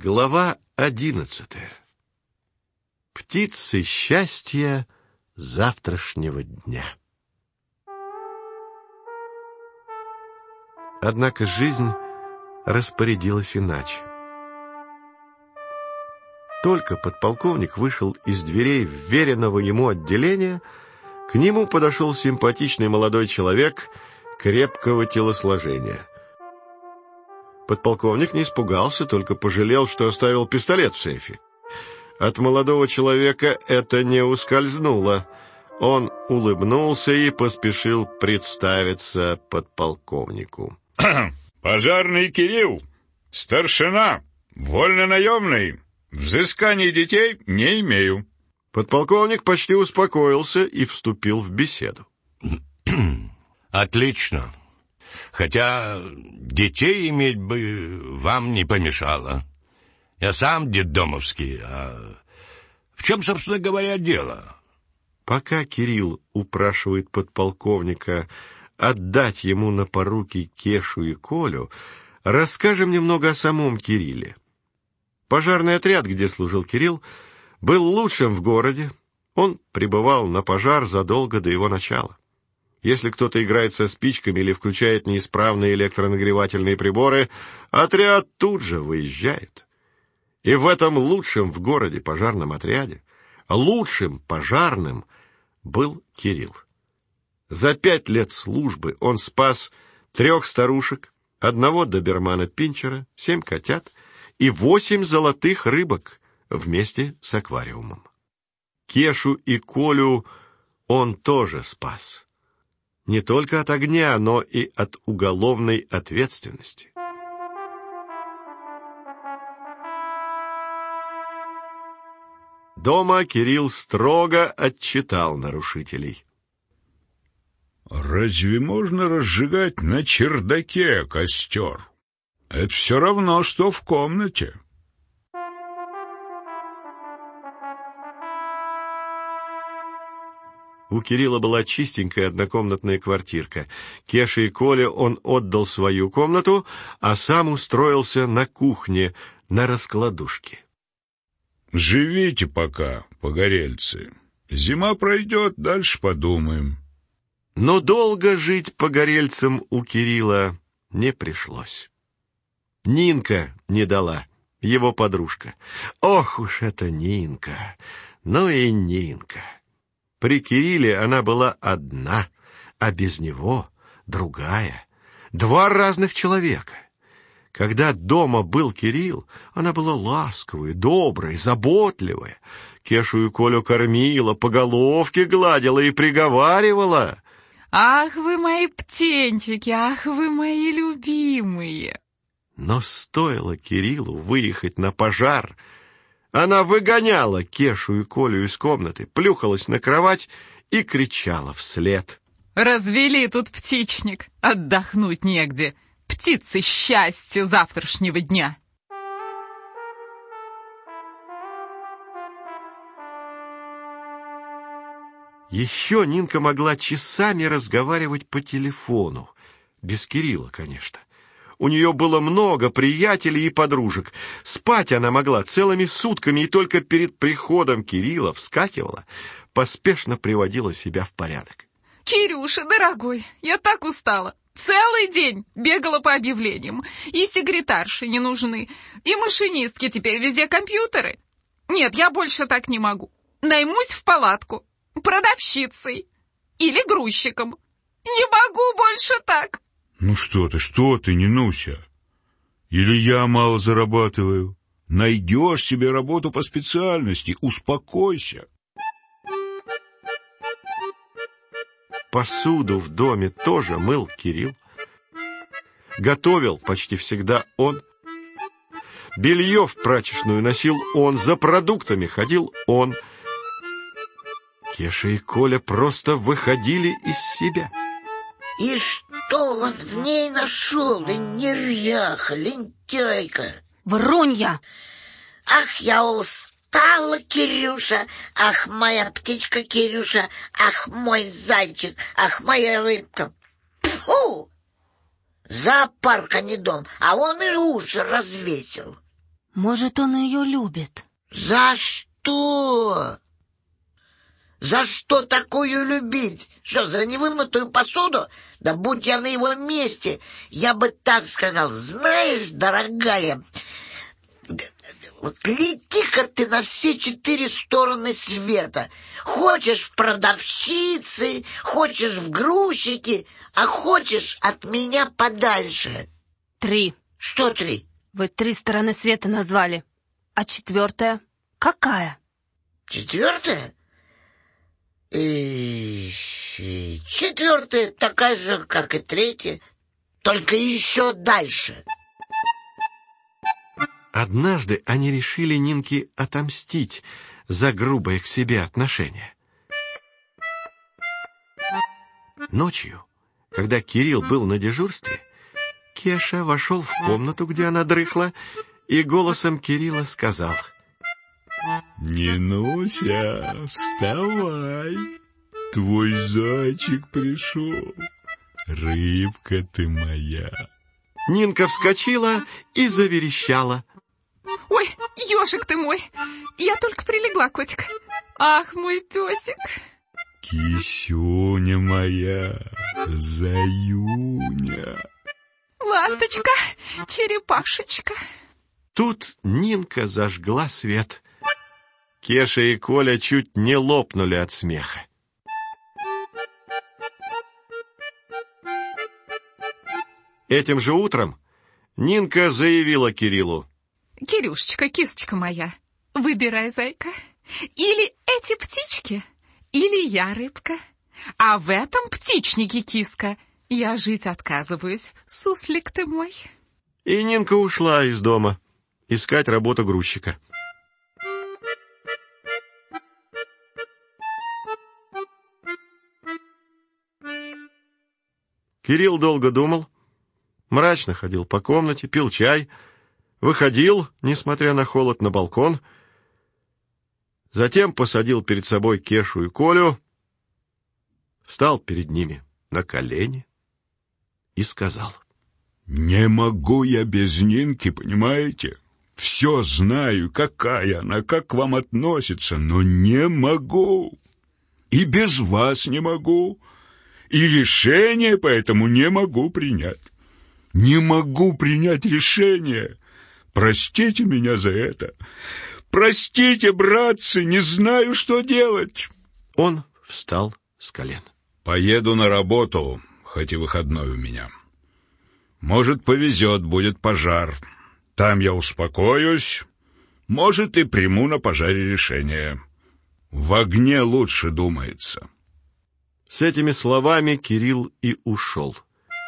Глава 11. Птицы счастья завтрашнего дня. Однако жизнь распорядилась иначе. Только подполковник вышел из дверей вверенного ему отделения, к нему подошел симпатичный молодой человек крепкого телосложения. Подполковник не испугался, только пожалел, что оставил пистолет в сейфе. От молодого человека это не ускользнуло. Он улыбнулся и поспешил представиться подполковнику. «Пожарный Кирилл, старшина, вольнонаемный, взысканий детей не имею». Подполковник почти успокоился и вступил в беседу. «Отлично. Хотя детей иметь бы вам не помешало. Я сам детдомовский, а в чем, собственно говоря, дело?» Пока Кирилл упрашивает подполковника отдать ему на поруки Кешу и Колю, расскажем немного о самом Кирилле. Пожарный отряд, где служил Кирилл, был лучшим в городе. Он прибывал на пожар задолго до его начала. Если кто-то играет со спичками или включает неисправные электронагревательные приборы, отряд тут же выезжает. И в этом лучшем в городе пожарном отряде, лучшим пожарным был Кирилл. За 5 лет службы он спас 3 старушек, 1 добермана-пинчера, 7 котят и 8 золотых рыбок вместе с аквариумом. Кешу и Колю он тоже спас. Не только от огня, но и от уголовной ответственности. Дома Кирилл строго отчитал нарушителей. «Разве можно разжигать на чердаке костер? Это все равно, что в комнате». У Кирилла была чистенькая однокомнатная квартирка. Кеше и Коле он отдал свою комнату, а сам устроился на кухне, на раскладушке. «Живите пока, погорельцы. Зима пройдет, дальше подумаем». Но долго жить погорельцам у Кирилла не пришлось. Нинка не дала, его подружка. Ох уж эта Нинка! Ну и Нинка! При Кирилле она была одна, а без него другая. 2 разных человека. Когда дома был Кирилл, она была ласковая, добрая, заботливая. Кешу и Колю кормила, по головке гладила и приговаривала: «Ах вы мои птенчики, ах вы мои любимые!» Но стоило Кириллу выехать на пожар, она выгоняла Кешу и Колю из комнаты, плюхалась на кровать и кричала вслед: «Развели тут птичник, отдохнуть негде. Птицы счастья завтрашнего дня!» Еще Нинка могла часами разговаривать по телефону. Без Кирилла, конечно. У нее было много приятелей и подружек. Спать она могла целыми сутками и только перед приходом Кирилла вскакивала, поспешно приводила себя в порядок. «Кирюша, дорогой, я так устала. Целый день бегала по объявлениям. И секретарши не нужны, и машинистки, теперь везде компьютеры. Нет, я больше так не могу. Наймусь в палатку продавщицей или грузчиком. Не могу больше так». «Ну что ты, не нуся. Или я мало зарабатываю? Найдешь себе работу по специальности, успокойся». Посуду в доме тоже мыл Кирилл. Готовил почти всегда он. Белье в прачечную носил он, за продуктами ходил он. Кеша и Коля просто выходили из себя. «И что он в ней нашел, неряха, лентяйка?» «Врунья!» «Ах, я устала, Кирюша! Ах, моя птичка Кирюша! Ах, мой зайчик! Ах, моя рыбка! Фу! Зоопарк, а не дом, а он и уши развесил». Может, он ее любит? За что? За что такую любить? Что, за невымытую посуду? Да будь я на его месте, я бы так сказал. Знаешь, дорогая, вот лети-ка ты на все 4 стороны света. Хочешь в продавщицы, хочешь в грузчики, а хочешь от меня подальше. 3. Что 3? Вы 3 стороны света назвали. А 4-я? Какая? 4? 4 такая же, как и 3, только еще дальше. Однажды они решили Нинке отомстить за грубое к себе отношение. Ночью, когда Кирилл был на дежурстве, Кеша вошел в комнату, где она дрыхла, и голосом Кирилла сказал: «Нинуся, вставай, твой зайчик пришел, рыбка ты моя». Нинка вскочила и заверещала. Ой, ежик ты мой, я только прилегла, котик. Ах, мой песик. Кисюня моя, заюня. Ласточка, черепашечка. Тут Нинка зажгла свет. Кеша и Коля чуть не лопнули от смеха. Этим же утром Нинка заявила Кириллу: Кирюшечка, кисочка моя, выбирай, зайка. Или эти птички, или я рыбка. А в этом птичнике, киска, я жить отказываюсь, суслик ты мой. И Нинка ушла из дома искать работу грузчика. Кирилл долго думал, мрачно ходил по комнате, пил чай, выходил, несмотря на холод, на балкон, затем посадил перед собой Кешу и Колю, встал перед ними на колени и сказал: «Не могу я без Нинки, понимаете? Все знаю, какая она, как к вам относится, но не могу. И без вас не могу. И решение поэтому не могу принять. Не могу принять решение. Простите меня за это. Простите, братцы, не знаю, что делать». Он встал с колен. «Поеду на работу, хоть и выходной у меня. Может, повезет, будет пожар. Там я успокоюсь. Может, и приму на пожаре решение. В огне лучше думается». С этими словами Кирилл и ушел.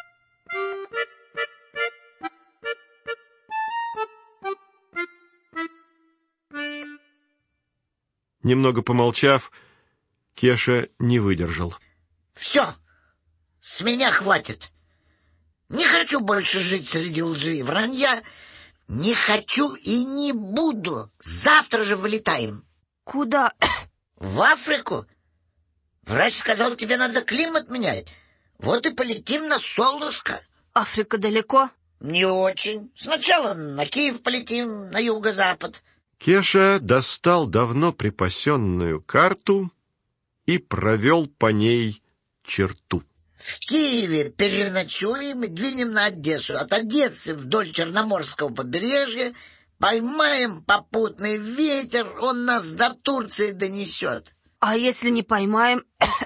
Немного помолчав, Кеша не выдержал. Все, с меня хватит. Не хочу больше жить среди лжи и вранья. Не хочу и не буду. Завтра же вылетаем. Куда? В Африку. Врач сказал, тебе надо климат менять. Вот и полетим на солнышко. Африка далеко? Не очень. Сначала на Киев полетим, на юго-запад. Кеша достал давно припасенную карту и провел по ней черту. В Киеве переночуем и двинем на Одессу. От Одессы вдоль Черноморского побережья поймаем попутный ветер, он нас до Турции донесет. А если не поймаем?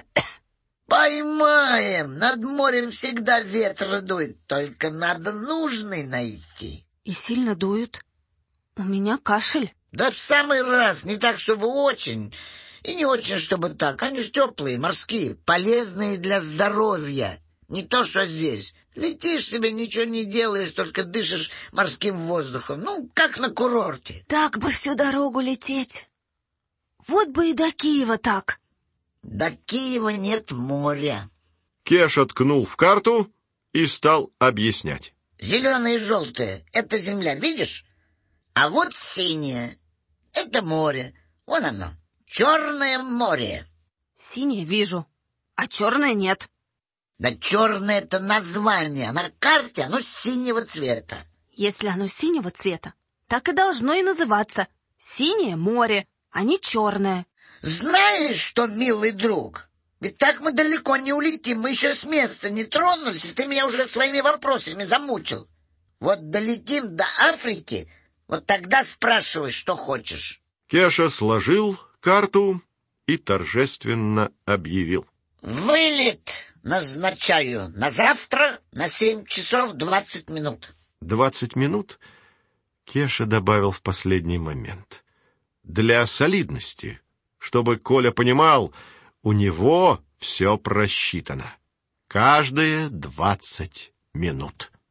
Поймаем! Над морем всегда ветер дует, только надо нужный найти. И сильно дует? У меня кашель. Да в самый раз, не так, чтобы очень, и не очень, чтобы так. Они ж теплые, морские, полезные для здоровья. Не то, что здесь. Летишь себе, ничего не делаешь, только дышишь морским воздухом. Ну, как на курорте. Так бы всю дорогу лететь. Вот бы и до Киева так. До Киева нет моря. Кеша ткнул в карту и стал объяснять. Зеленое и желтое — это земля, видишь? А вот синее — это море. Вон оно, Черное море. Синее вижу, а черное нет. Да черное — это название, а на карте оно синего цвета. Если оно синего цвета, так и должно и называться. Синее море, а не черное. Знаешь что, милый друг, ведь так мы далеко не улетим, мы еще с места не тронулись, и ты меня уже своими вопросами замучил. Вот долетим до Африки, вот тогда спрашивай, что хочешь. Кеша сложил карту и торжественно объявил. Вылет назначаю на завтра на 7 часов 20 минут. 20 минут Кеша добавил в последний момент. Для солидности, чтобы Коля понимал, у него все просчитано. Каждые 20 минут.